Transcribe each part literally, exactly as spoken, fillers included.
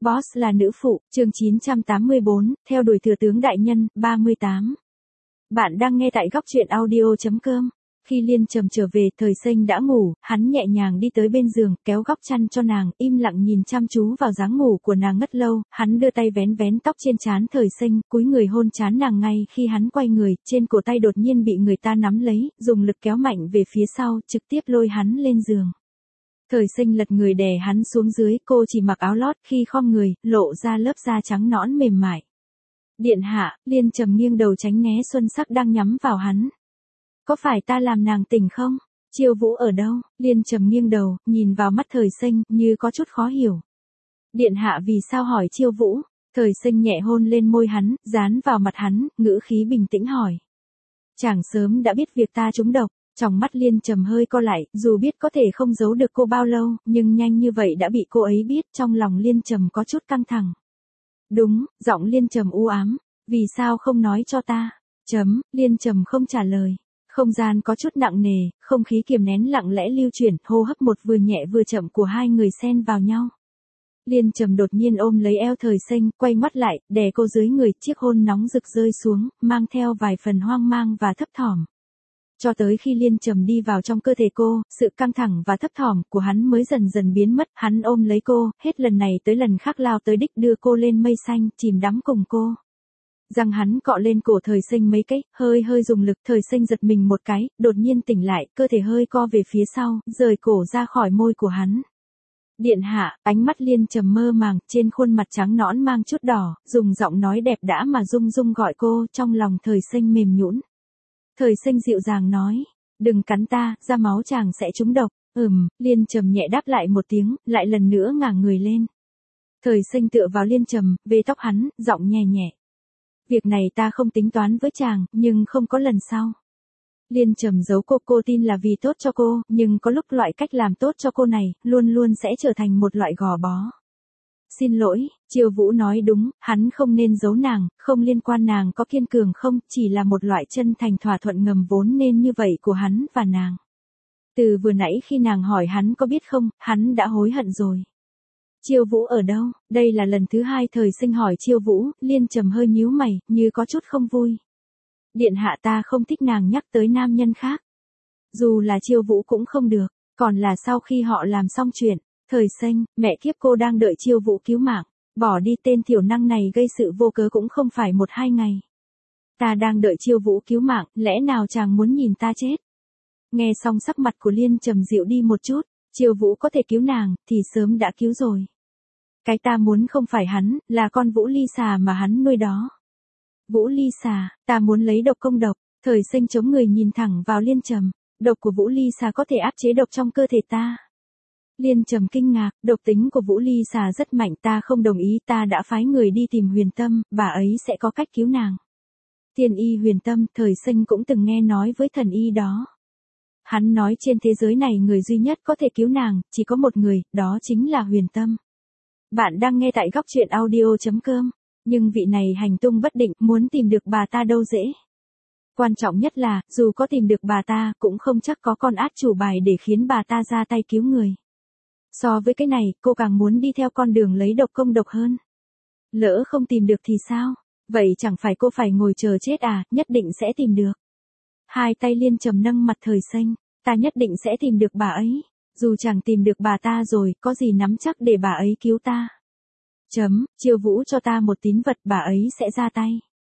Boss là nữ phụ, chương chín trăm tám mươi bốn, theo đuổi thừa tướng đại nhân, ba mươi tám. Bạn đang nghe tại góc truyện audio chấm com. Khi Liên Trầm trở về, Thời Sinh đã ngủ, hắn nhẹ nhàng đi tới bên giường, kéo góc chăn cho nàng, im lặng nhìn chăm chú vào dáng ngủ của nàng ngất lâu, hắn đưa tay vén vén tóc trên trán Thời Sinh, cúi người hôn trán nàng ngay khi hắn quay người, trên cổ tay đột nhiên bị người ta nắm lấy, dùng lực kéo mạnh về phía sau, trực tiếp lôi hắn lên giường. Thời Sinh lật người đè hắn xuống dưới, cô chỉ mặc áo lót, khi khom người, lộ ra lớp da trắng nõn mềm mại. Điện hạ, Liên Trầm nghiêng đầu tránh né xuân sắc đang nhắm vào hắn. Có phải ta làm nàng tỉnh không? Chiêu Vũ ở đâu? Liên Trầm nghiêng đầu, nhìn vào mắt Thời Sinh, như có chút khó hiểu. Điện hạ vì sao hỏi Chiêu Vũ? Thời Sinh nhẹ hôn lên môi hắn, dán vào mặt hắn, ngữ khí bình tĩnh hỏi. Chàng sớm đã biết việc ta trúng độc. Trong mắt Liên Trầm hơi co lại, dù biết có thể không giấu được cô bao lâu, nhưng nhanh như vậy đã bị cô ấy biết, trong lòng Liên Trầm có chút căng thẳng. Đúng, giọng Liên Trầm u ám, vì sao không nói cho ta? Chấm, Liên Trầm không trả lời. Không gian có chút nặng nề, không khí kiềm nén lặng lẽ lưu chuyển, hô hấp một vừa nhẹ vừa chậm của hai người xen vào nhau. Liên Trầm đột nhiên ôm lấy eo Thời Sinh, quay mắt lại, đè cô dưới người, chiếc hôn nóng rực rơi xuống, mang theo vài phần hoang mang và thấp thỏm. Cho tới khi Liên Trầm đi vào trong cơ thể cô, sự căng thẳng và thấp thỏm của hắn mới dần dần biến mất, hắn ôm lấy cô, hết lần này tới lần khác lao tới đích đưa cô lên mây xanh, chìm đắm cùng cô. Răng hắn cọ lên cổ Thời Sinh mấy cái, hơi hơi dùng lực, Thời Sinh giật mình một cái, đột nhiên tỉnh lại, cơ thể hơi co về phía sau, rời cổ ra khỏi môi của hắn. Điện hạ, ánh mắt Liên Trầm mơ màng, trên khuôn mặt trắng nõn mang chút đỏ, dùng giọng nói đẹp đã mà rung rung gọi cô, trong lòng Thời Sinh mềm nhũn. Thời Sinh dịu dàng nói, đừng cắn ta, ra máu chàng sẽ trúng độc. Ừm, Liên Trầm nhẹ đáp lại một tiếng, lại lần nữa ngả người lên. Thời Sinh tựa vào Liên Trầm, về tóc hắn, giọng nhẹ nhẹ. Việc này ta không tính toán với chàng, nhưng không có lần sau. Liên Trầm giấu cô, cô tin là vì tốt cho cô, nhưng có lúc loại cách làm tốt cho cô này, luôn luôn sẽ trở thành một loại gò bó. Xin lỗi, Chiêu Vũ nói đúng, hắn không nên giấu nàng, không liên quan nàng có kiên cường không, chỉ là một loại chân thành thỏa thuận ngầm vốn nên như vậy của hắn và nàng. Từ vừa nãy khi nàng hỏi hắn có biết không, hắn đã hối hận rồi. Chiêu Vũ ở đâu? Đây là lần thứ hai Thời Sinh hỏi Chiêu Vũ, Liên Trầm hơi nhíu mày, như có chút không vui. Điện hạ ta không thích nàng nhắc tới nam nhân khác. Dù là Chiêu Vũ cũng không được, còn là sau khi họ làm xong chuyện. Thời Sinh, mẹ kiếp cô đang đợi Chiêu Vũ cứu mạng, bỏ đi tên thiểu năng này gây sự vô cớ cũng không phải một hai ngày. Ta đang đợi Chiêu Vũ cứu mạng, lẽ nào chàng muốn nhìn ta chết? Nghe xong sắc mặt của Liên Trầm dịu đi một chút, Chiêu Vũ có thể cứu nàng, thì sớm đã cứu rồi. Cái ta muốn không phải hắn, là con Vũ Ly Xà mà hắn nuôi đó. Vũ Ly Xà, ta muốn lấy độc công độc. Thời Sinh chống người nhìn thẳng vào Liên Trầm, độc của Vũ Ly Xà có thể áp chế độc trong cơ thể ta. Liên Trầm kinh ngạc, độc tính của Vũ Ly Xà rất mạnh, ta không đồng ý, ta đã phái người đi tìm Huyền Tâm, bà ấy sẽ có cách cứu nàng. Tiên y Huyền Tâm, Thời Sinh cũng từng nghe nói với thần y đó. Hắn nói trên thế giới này người duy nhất có thể cứu nàng, chỉ có một người, đó chính là Huyền Tâm. Bạn đang nghe tại góc truyện audio chấm com, nhưng vị này hành tung bất định, muốn tìm được bà ta đâu dễ. Quan trọng nhất là, dù có tìm được bà ta, cũng không chắc có con át chủ bài để khiến bà ta ra tay cứu người. So với cái này, cô càng muốn đi theo con đường lấy độc công độc hơn. Lỡ không tìm được thì sao? Vậy chẳng phải cô phải ngồi chờ chết à, nhất định sẽ tìm được. Hai tay Liên Trầm nâng mặt Thời Sinh, ta nhất định sẽ tìm được bà ấy. Dù chẳng tìm được bà ta rồi, có gì nắm chắc để bà ấy cứu ta. Chấm, Chiêu Vũ cho ta một tín vật, bà ấy sẽ ra tay.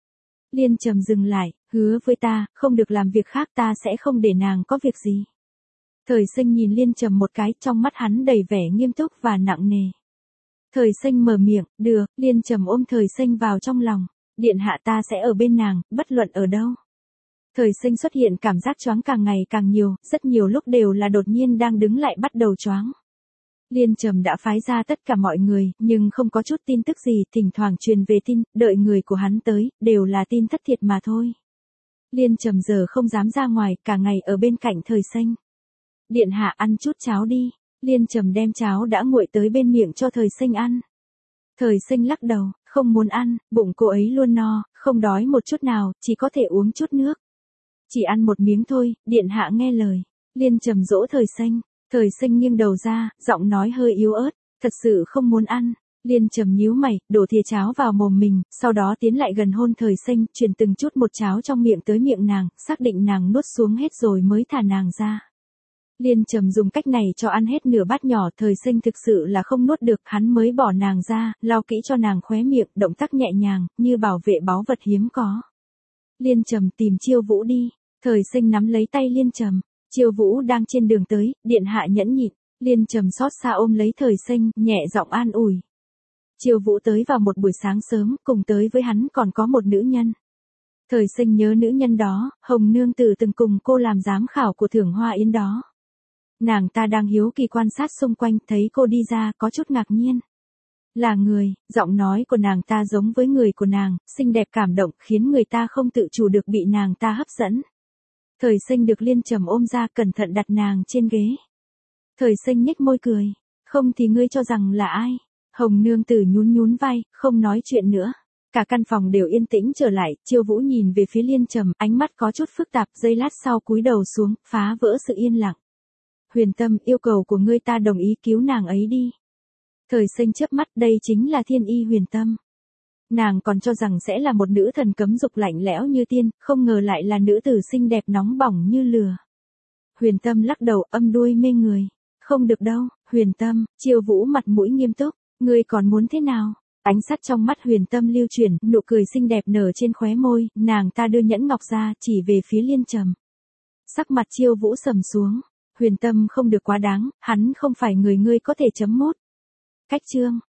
Liên Trầm dừng lại, hứa với ta, không được làm việc khác, ta sẽ không để nàng có việc gì. Thời Sinh nhìn Liên Trầm một cái, trong mắt hắn đầy vẻ nghiêm túc và nặng nề. Thời Sinh mở miệng, được, Liên Trầm ôm Thời Sinh vào trong lòng. Điện hạ ta sẽ ở bên nàng, bất luận ở đâu. Thời Sinh xuất hiện cảm giác choáng càng ngày càng nhiều, rất nhiều lúc đều là đột nhiên đang đứng lại bắt đầu choáng. Liên Trầm đã phái ra tất cả mọi người, nhưng không có chút tin tức gì, thỉnh thoảng truyền về tin, đợi người của hắn tới, đều là tin thất thiệt mà thôi. Liên Trầm giờ không dám ra ngoài, cả ngày ở bên cạnh Thời Sinh. Điện hạ ăn chút cháo đi. Liên Trầm đem cháo đã nguội tới bên miệng cho Thời Sinh ăn. Thời Sinh lắc đầu, không muốn ăn, bụng cô ấy luôn no, không đói một chút nào, chỉ có thể uống chút nước. Chỉ ăn một miếng thôi, điện hạ nghe lời. Liên Trầm dỗ Thời Sinh. Thời Sinh nghiêng đầu ra, giọng nói hơi yếu ớt, thật sự không muốn ăn. Liên Trầm nhíu mày, đổ thìa cháo vào mồm mình, sau đó tiến lại gần hôn Thời Sinh, truyền từng chút một cháo trong miệng tới miệng nàng, xác định nàng nuốt xuống hết rồi mới thả nàng ra. Liên Trầm dùng cách này cho ăn hết nửa bát nhỏ, Thời Sinh thực sự là không nuốt được, hắn mới bỏ nàng ra, lau kỹ cho nàng khóe miệng, động tác nhẹ nhàng, như bảo vệ báu vật hiếm có. Liên Trầm tìm Chiêu Vũ đi. Thời Sinh nắm lấy tay Liên Trầm. Chiêu Vũ đang trên đường tới, điện hạ nhẫn nhịn. Liên Trầm xót xa ôm lấy Thời Sinh, nhẹ giọng an ủi. Chiêu Vũ tới vào một buổi sáng sớm, cùng tới với hắn còn có một nữ nhân. Thời Sinh nhớ nữ nhân đó, Hồng Nương Tử từng cùng cô làm giám khảo của thưởng hoa yến đó. Nàng ta đang hiếu kỳ quan sát xung quanh, thấy cô đi ra, có chút ngạc nhiên. Là người, giọng nói của nàng ta giống với người của nàng, xinh đẹp cảm động, khiến người ta không tự chủ được bị nàng ta hấp dẫn. Thời Sinh được Liên Trầm ôm ra, cẩn thận đặt nàng trên ghế. Thời Sinh nhếch môi cười. Không thì ngươi cho rằng là ai? Hồng Nương Tử nhún nhún vai, không nói chuyện nữa. Cả căn phòng đều yên tĩnh trở lại, Chiêu Vũ nhìn về phía Liên Trầm, ánh mắt có chút phức tạp, giây lát sau cúi đầu xuống, phá vỡ sự yên lặng. Huyền Tâm, yêu cầu của ngươi ta đồng ý, cứu nàng ấy đi. Thời Sinh chớp mắt, đây chính là Thiên Y Huyền Tâm. Nàng còn cho rằng sẽ là một nữ thần cấm dục lạnh lẽo như tiên, không ngờ lại là nữ tử xinh đẹp nóng bỏng như lửa. Huyền Tâm lắc đầu, âm đuôi mê người. Không được đâu, Huyền Tâm. Chiêu Vũ mặt mũi nghiêm túc. Ngươi còn muốn thế nào? Ánh sắt trong mắt Huyền Tâm lưu chuyển, nụ cười xinh đẹp nở trên khóe môi, nàng ta đưa nhẫn ngọc ra, chỉ về phía Liên Trầm. Sắc mặt Chiêu Vũ sầm xuống. Huyền Tâm không được quá đáng, hắn không phải người ngươi có thể chấm mốt. Cách chương.